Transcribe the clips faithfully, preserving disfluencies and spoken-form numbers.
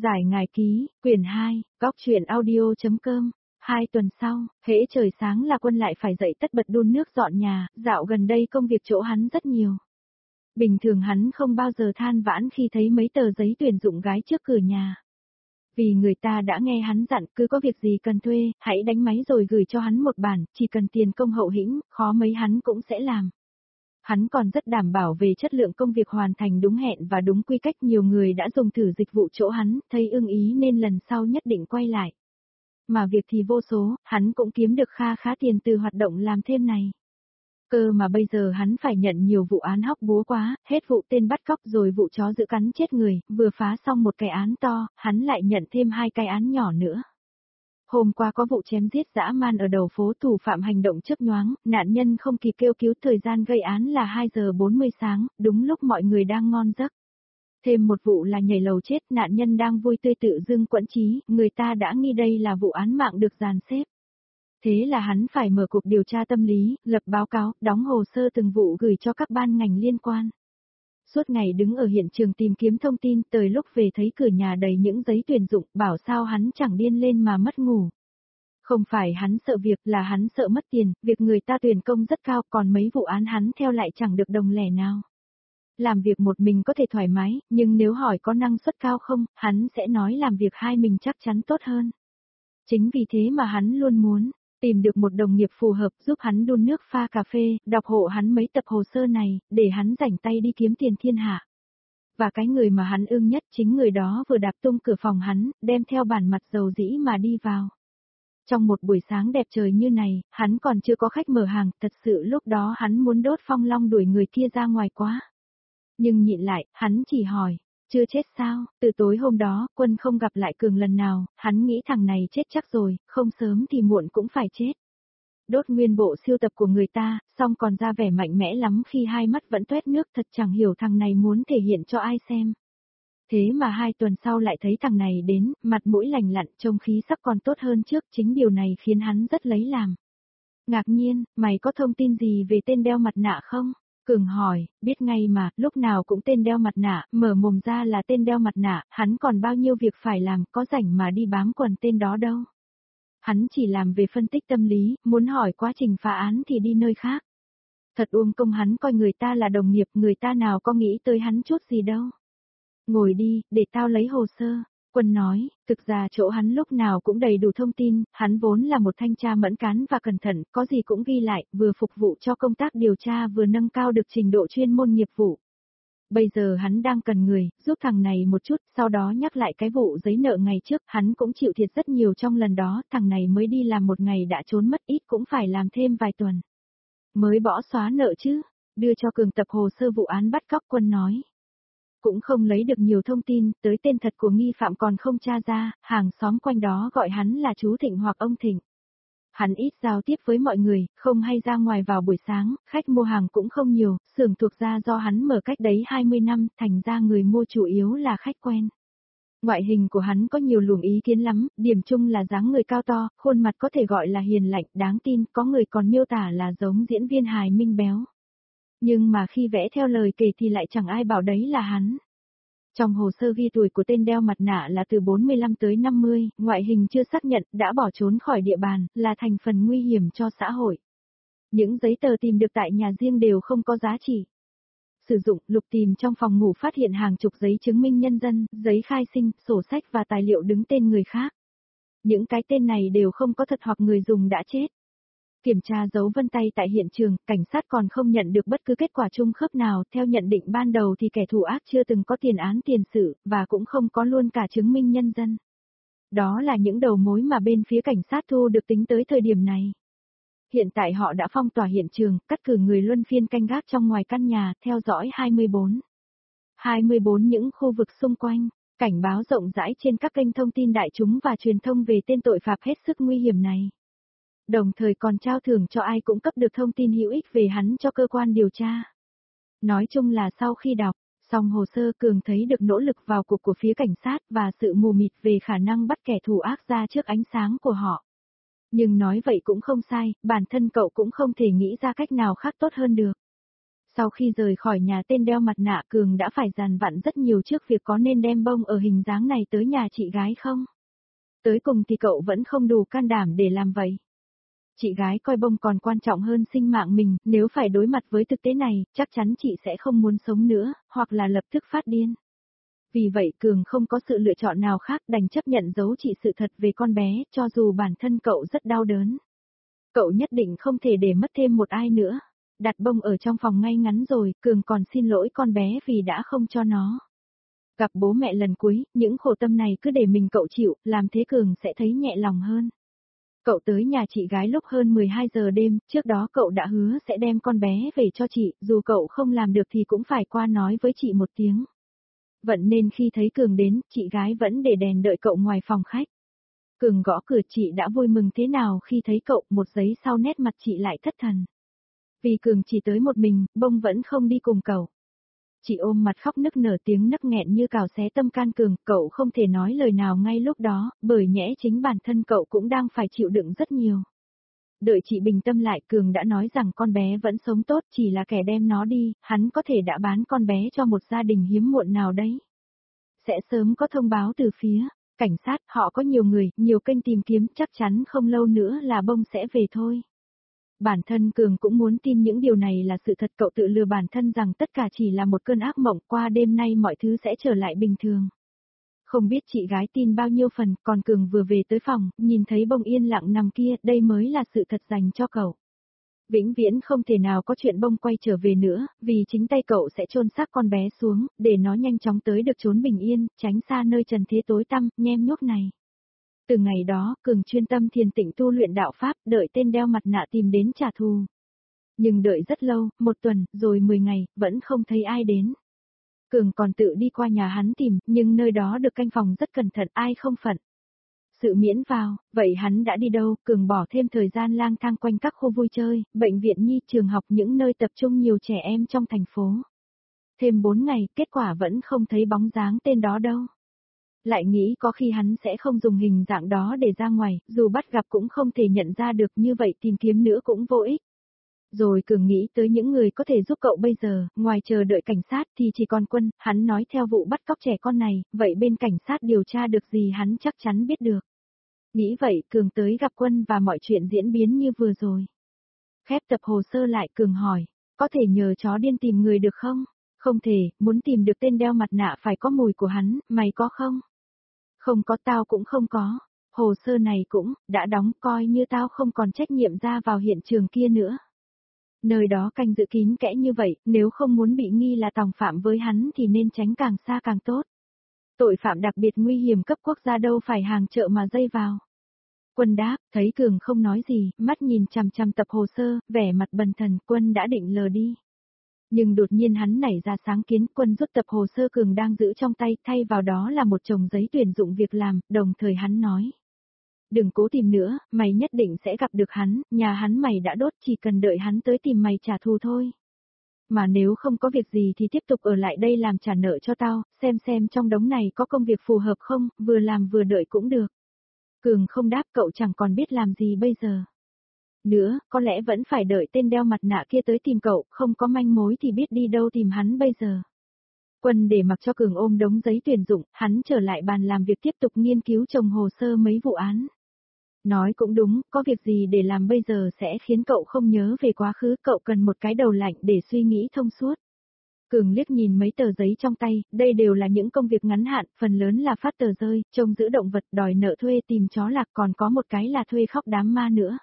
Giải ngài ký, quyển hai, góc truyện audio.com. Hai tuần sau, hễ trời sáng là Quân lại phải dậy tất bật đun nước dọn nhà, dạo gần đây công việc chỗ hắn rất nhiều. Bình thường hắn không bao giờ than vãn khi thấy mấy tờ giấy tuyển dụng gái trước cửa nhà. Vì người ta đã nghe hắn dặn cứ có việc gì cần thuê, hãy đánh máy rồi gửi cho hắn một bản, chỉ cần tiền công hậu hĩnh, khó mấy hắn cũng sẽ làm. Hắn còn rất đảm bảo về chất lượng công việc hoàn thành đúng hẹn và đúng quy cách. Nhiều người đã dùng thử dịch vụ chỗ hắn, thấy ưng ý nên lần sau nhất định quay lại. Mà việc thì vô số, hắn cũng kiếm được kha khá tiền từ hoạt động làm thêm này. Cơ mà bây giờ hắn phải nhận nhiều vụ án hóc búa quá, hết vụ tên bắt cóc rồi vụ chó giữ cắn chết người, vừa phá xong một cái án to, hắn lại nhận thêm hai cái án nhỏ nữa. Hôm qua có vụ chém giết dã man ở đầu phố, thủ phạm hành động chớp nhoáng, nạn nhân không kịp kêu cứu, thời gian gây án là hai giờ bốn mươi sáng, đúng lúc mọi người đang ngon giấc. Thêm một vụ là nhảy lầu chết, nạn nhân đang vui tươi tự dưng quẫn trí, người ta đã nghi đây là vụ án mạng được dàn xếp. Thế là hắn phải mở cuộc điều tra tâm lý, lập báo cáo, đóng hồ sơ từng vụ gửi cho các ban ngành liên quan. Suốt ngày đứng ở hiện trường tìm kiếm thông tin, tới lúc về thấy cửa nhà đầy những giấy tuyển dụng, bảo sao hắn chẳng điên lên mà mất ngủ. Không phải hắn sợ việc, là hắn sợ mất tiền, việc người ta tuyển công rất cao, còn mấy vụ án hắn theo lại chẳng được đồng lẻ nào. Làm việc một mình có thể thoải mái, nhưng nếu hỏi có năng suất cao không, hắn sẽ nói làm việc hai mình chắc chắn tốt hơn. Chính vì thế mà hắn luôn muốn tìm được một đồng nghiệp phù hợp giúp hắn đun nước pha cà phê, đọc hộ hắn mấy tập hồ sơ này, để hắn rảnh tay đi kiếm tiền thiên hạ. Và cái người mà hắn ưng nhất chính người đó vừa đạp tung cửa phòng hắn, đem theo bản mặt dầu dĩ mà đi vào. Trong một buổi sáng đẹp trời như này, hắn còn chưa có khách mở hàng, thật sự lúc đó hắn muốn đốt phong long đuổi người kia ra ngoài quá. Nhưng nhịn lại, hắn chỉ hỏi, chưa chết sao? Từ tối hôm đó, Quân không gặp lại Cường lần nào, hắn nghĩ thằng này chết chắc rồi, không sớm thì muộn cũng phải chết. Đốt nguyên bộ siêu tập của người ta, xong còn ra vẻ mạnh mẽ lắm khi hai mắt vẫn toét nước, thật chẳng hiểu thằng này muốn thể hiện cho ai xem. Thế mà hai tuần sau lại thấy thằng này đến, mặt mũi lành lặn, trông khí sắc còn tốt hơn trước, chính điều này khiến hắn rất lấy làm. Ngạc nhiên, mày có thông tin gì về tên đeo mặt nạ không? Cường hỏi, biết ngay mà, lúc nào cũng tên đeo mặt nạ, mở mồm ra là tên đeo mặt nạ, hắn còn bao nhiêu việc phải làm, có rảnh mà đi bám quần tên đó đâu. Hắn chỉ làm về phân tích tâm lý, muốn hỏi quá trình phá án thì đi nơi khác. Thật uổng công hắn coi người ta là đồng nghiệp, người ta nào có nghĩ tới hắn chút gì đâu. Ngồi đi, để tao lấy hồ sơ. Quân nói, thực ra chỗ hắn lúc nào cũng đầy đủ thông tin, hắn vốn là một thanh tra mẫn cán và cẩn thận, có gì cũng ghi lại, vừa phục vụ cho công tác điều tra vừa nâng cao được trình độ chuyên môn nghiệp vụ. Bây giờ hắn đang cần người, giúp thằng này một chút, sau đó nhắc lại cái vụ giấy nợ ngày trước, hắn cũng chịu thiệt rất nhiều trong lần đó, thằng này mới đi làm một ngày đã trốn mất, ít cũng phải làm thêm vài tuần. Mới bỏ xóa nợ chứ, đưa cho Cường tập hồ sơ vụ án bắt cóc. Quân nói. Cũng không lấy được nhiều thông tin, tới tên thật của nghi phạm còn không tra ra, hàng xóm quanh đó gọi hắn là chú Thịnh hoặc ông Thịnh. Hắn ít giao tiếp với mọi người, không hay ra ngoài vào buổi sáng, khách mua hàng cũng không nhiều, xưởng thuộc ra do hắn mở cách đấy hai mươi năm, thành ra người mua chủ yếu là khách quen. Ngoại hình của hắn có nhiều luồng ý kiến lắm, điểm chung là dáng người cao to, khuôn mặt có thể gọi là hiền lạnh, đáng tin, có người còn miêu tả là giống diễn viên hài Minh béo. Nhưng mà khi vẽ theo lời kể thì lại chẳng ai bảo đấy là hắn. Trong hồ sơ ghi tuổi của tên đeo mặt nạ là từ bốn mươi lăm tới năm mươi, ngoại hình chưa xác nhận, đã bỏ trốn khỏi địa bàn, là thành phần nguy hiểm cho xã hội. Những giấy tờ tìm được tại nhà riêng đều không có giá trị. Sử dụng, lục tìm trong phòng ngủ phát hiện hàng chục giấy chứng minh nhân dân, giấy khai sinh, sổ sách và tài liệu đứng tên người khác. Những cái tên này đều không có thật hoặc người dùng đã chết. Kiểm tra dấu vân tay tại hiện trường, cảnh sát còn không nhận được bất cứ kết quả chung khớp nào, theo nhận định ban đầu thì kẻ thủ ác chưa từng có tiền án tiền sự, và cũng không có luôn cả chứng minh nhân dân. Đó là những đầu mối mà bên phía cảnh sát thu được tính tới thời điểm này. Hiện tại họ đã phong tỏa hiện trường, cắt cử người luân phiên canh gác trong ngoài căn nhà, theo dõi hai mươi bốn. hai mươi bốn những khu vực xung quanh, cảnh báo rộng rãi trên các kênh thông tin đại chúng và truyền thông về tên tội phạm hết sức nguy hiểm này. Đồng thời còn trao thưởng cho ai cũng cấp được thông tin hữu ích về hắn cho cơ quan điều tra. Nói chung là sau khi đọc xong hồ sơ, Cường thấy được nỗ lực vào cuộc của phía cảnh sát và sự mù mịt về khả năng bắt kẻ thù ác ra trước ánh sáng của họ. Nhưng nói vậy cũng không sai, bản thân cậu cũng không thể nghĩ ra cách nào khác tốt hơn được. Sau khi rời khỏi nhà tên đeo mặt nạ Cường đã phải dàn vặn rất nhiều trước việc có nên đem bông ở hình dáng này tới nhà chị gái không. Tới cùng thì cậu vẫn không đủ can đảm để làm vậy. Chị gái coi bông còn quan trọng hơn sinh mạng mình, nếu phải đối mặt với thực tế này, chắc chắn chị sẽ không muốn sống nữa, hoặc là lập tức phát điên. Vì vậy Cường không có sự lựa chọn nào khác đành chấp nhận giấu chị sự thật về con bé, cho dù bản thân cậu rất đau đớn. Cậu nhất định không thể để mất thêm một ai nữa. Đặt bông ở trong phòng ngay ngắn rồi, Cường còn xin lỗi con bé vì đã không cho nó. Gặp bố mẹ lần cuối, những khổ tâm này cứ để mình cậu chịu, làm thế Cường sẽ thấy nhẹ lòng hơn. Cậu tới nhà chị gái lúc hơn mười hai giờ đêm, trước đó cậu đã hứa sẽ đem con bé về cho chị, dù cậu không làm được thì cũng phải qua nói với chị một tiếng. Vậy nên khi thấy Cường đến, chị gái vẫn để đèn đợi cậu ngoài phòng khách. Cường gõ cửa chị đã vui mừng thế nào khi thấy cậu, một giây sau nét mặt chị lại thất thần. Vì Cường chỉ tới một mình, bông vẫn không đi cùng cậu. Chị ôm mặt khóc nức nở tiếng nấc nghẹn như cào xé tâm can Cường, cậu không thể nói lời nào ngay lúc đó, bởi nhẽ chính bản thân cậu cũng đang phải chịu đựng rất nhiều. Đợi chị bình tâm lại Cường đã nói rằng con bé vẫn sống tốt chỉ là kẻ đem nó đi, hắn có thể đã bán con bé cho một gia đình hiếm muộn nào đấy. Sẽ sớm có thông báo từ phía cảnh sát, họ có nhiều người, nhiều kênh tìm kiếm, chắc chắn không lâu nữa là bông sẽ về thôi. Bản thân Cường cũng muốn tin những điều này là sự thật, cậu tự lừa bản thân rằng tất cả chỉ là một cơn ác mộng, qua đêm nay mọi thứ sẽ trở lại bình thường. Không biết chị gái tin bao nhiêu phần, còn Cường vừa về tới phòng, nhìn thấy bông yên lặng nằm kia, đây mới là sự thật dành cho cậu. Vĩnh viễn không thể nào có chuyện bông quay trở về nữa, vì chính tay cậu sẽ chôn xác con bé xuống, để nó nhanh chóng tới được chốn bình yên, tránh xa nơi trần thế tối tăm, nhem nhuốc này. Từ ngày đó, Cường chuyên tâm thiền tịnh tu luyện đạo Pháp, đợi tên đeo mặt nạ tìm đến trả thù. Nhưng đợi rất lâu, một tuần, rồi mười ngày, vẫn không thấy ai đến. Cường còn tự đi qua nhà hắn tìm, nhưng nơi đó được canh phòng rất cẩn thận, ai không phận. Sự miễn vào, vậy hắn đã đi đâu? Cường bỏ thêm thời gian lang thang quanh các khu vui chơi, bệnh viện nhi, trường học, những nơi tập trung nhiều trẻ em trong thành phố. Thêm bốn ngày, kết quả vẫn không thấy bóng dáng tên đó đâu. Lại nghĩ có khi hắn sẽ không dùng hình dạng đó để ra ngoài, dù bắt gặp cũng không thể nhận ra được, như vậy tìm kiếm nữa cũng vô ích. Rồi Cường nghĩ tới những người có thể giúp cậu bây giờ, ngoài chờ đợi cảnh sát thì chỉ còn Quân, hắn nói theo vụ bắt cóc trẻ con này, vậy bên cảnh sát điều tra được gì hắn chắc chắn biết được. Nghĩ vậy Cường tới gặp Quân và mọi chuyện diễn biến như vừa rồi. Khép tập hồ sơ lại Cường hỏi, có thể nhờ chó điên tìm người được không? Không thể, muốn tìm được tên đeo mặt nạ phải có mùi của hắn, mày có không? Không có, tao cũng không có. Hồ sơ này cũng, đã đóng, coi như tao không còn trách nhiệm ra vào hiện trường kia nữa. Nơi đó canh giữ kín kẽ như vậy, nếu không muốn bị nghi là tòng phạm với hắn thì nên tránh càng xa càng tốt. Tội phạm đặc biệt nguy hiểm cấp quốc gia đâu phải hàng chợ mà dây vào. Quân đáp, thấy Cường không nói gì, mắt nhìn chằm chằm tập hồ sơ, vẻ mặt bần thần, Quân đã định lờ đi. Nhưng đột nhiên hắn nảy ra sáng kiến, Quân rút tập hồ sơ Cường đang giữ trong tay, thay vào đó là một chồng giấy tuyển dụng việc làm, đồng thời hắn nói. Đừng cố tìm nữa, mày nhất định sẽ gặp được hắn, nhà hắn mày đã đốt, chỉ cần đợi hắn tới tìm mày trả thù thôi. Mà nếu không có việc gì thì tiếp tục ở lại đây làm trả nợ cho tao, xem xem trong đống này có công việc phù hợp không, vừa làm vừa đợi cũng được. Cường không đáp, cậu chẳng còn biết làm gì bây giờ. Nữa, có lẽ vẫn phải đợi tên đeo mặt nạ kia tới tìm cậu, không có manh mối thì biết đi đâu tìm hắn bây giờ. Quân để mặc cho Cường ôm đống giấy tuyển dụng, hắn trở lại bàn làm việc tiếp tục nghiên cứu chồng hồ sơ mấy vụ án. Nói cũng đúng, có việc gì để làm bây giờ sẽ khiến cậu không nhớ về quá khứ, cậu cần một cái đầu lạnh để suy nghĩ thông suốt. Cường liếc nhìn mấy tờ giấy trong tay, đây đều là những công việc ngắn hạn, phần lớn là phát tờ rơi, trông giữ động vật, đòi nợ thuê, tìm chó lạc, còn có một cái là thuê khóc đám ma nữa.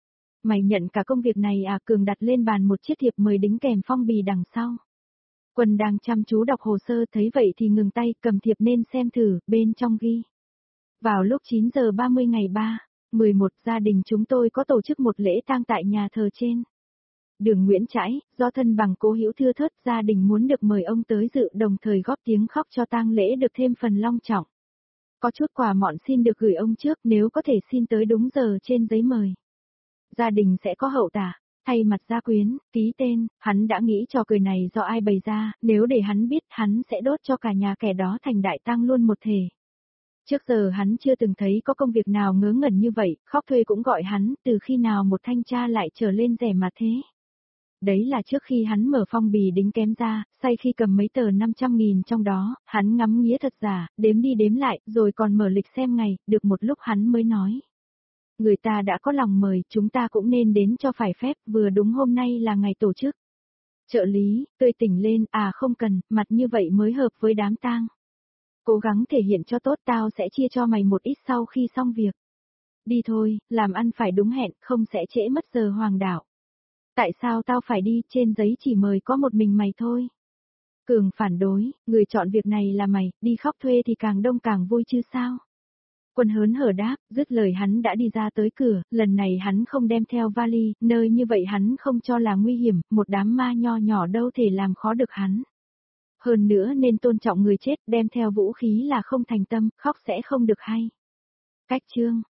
Mày nhận cả công việc này à? Cường đặt lên bàn một chiếc thiệp mời đính kèm phong bì đằng sau. Quân đang chăm chú đọc hồ sơ, thấy vậy thì ngừng tay, cầm thiệp nên xem thử, bên trong ghi. Vào lúc chín giờ ba mươi ngày ba, mười một, gia đình chúng tôi có tổ chức một lễ tang tại nhà thờ trên đường Nguyễn Trãi, do thân bằng cố hữu thưa thớt, gia đình muốn được mời ông tới dự, đồng thời góp tiếng khóc cho tang lễ được thêm phần long trọng. Có chút quà mọn xin được gửi ông trước, nếu có thể xin tới đúng giờ trên giấy mời. Gia đình sẽ có hậu tả, thay mặt gia quyến, ký tên, hắn đã nghĩ trò cười này do ai bày ra, nếu để hắn biết hắn sẽ đốt cho cả nhà kẻ đó thành đại tang luôn một thể. Trước giờ hắn chưa từng thấy có công việc nào ngớ ngẩn như vậy, khóc thuê cũng gọi hắn, từ khi nào một thanh tra lại trở lên rẻ mà thế. đấy là trước khi hắn mở phong bì đính kém ra, say khi cầm mấy tờ năm trăm nghìn trong đó, hắn ngắm nghía thật giả, đếm đi đếm lại, rồi còn mở lịch xem ngày, được một lúc hắn mới nói. Người ta đã có lòng mời, chúng ta cũng nên đến cho phải phép, vừa đúng hôm nay là ngày tổ chức. Trợ lý, tươi tỉnh lên, à không cần, mặt như vậy mới hợp với đám tang. Cố gắng thể hiện cho tốt, tao sẽ chia cho mày một ít sau khi xong việc. Đi thôi, làm ăn phải đúng hẹn, không sẽ trễ mất giờ hoàng đạo. Tại sao tao phải đi, trên giấy chỉ mời có một mình mày thôi. Cường phản đối, người chọn việc này là mày, đi khóc thuê thì càng đông càng vui chứ sao. Quân hớn hở đáp, dứt lời hắn đã đi ra tới cửa, lần này hắn không đem theo vali, nơi như vậy hắn không cho là nguy hiểm, một đám ma nho nhỏ đâu thể làm khó được hắn. Hơn nữa nên tôn trọng người chết, đem theo vũ khí là không thành tâm, khóc sẽ không được hay. Cách chương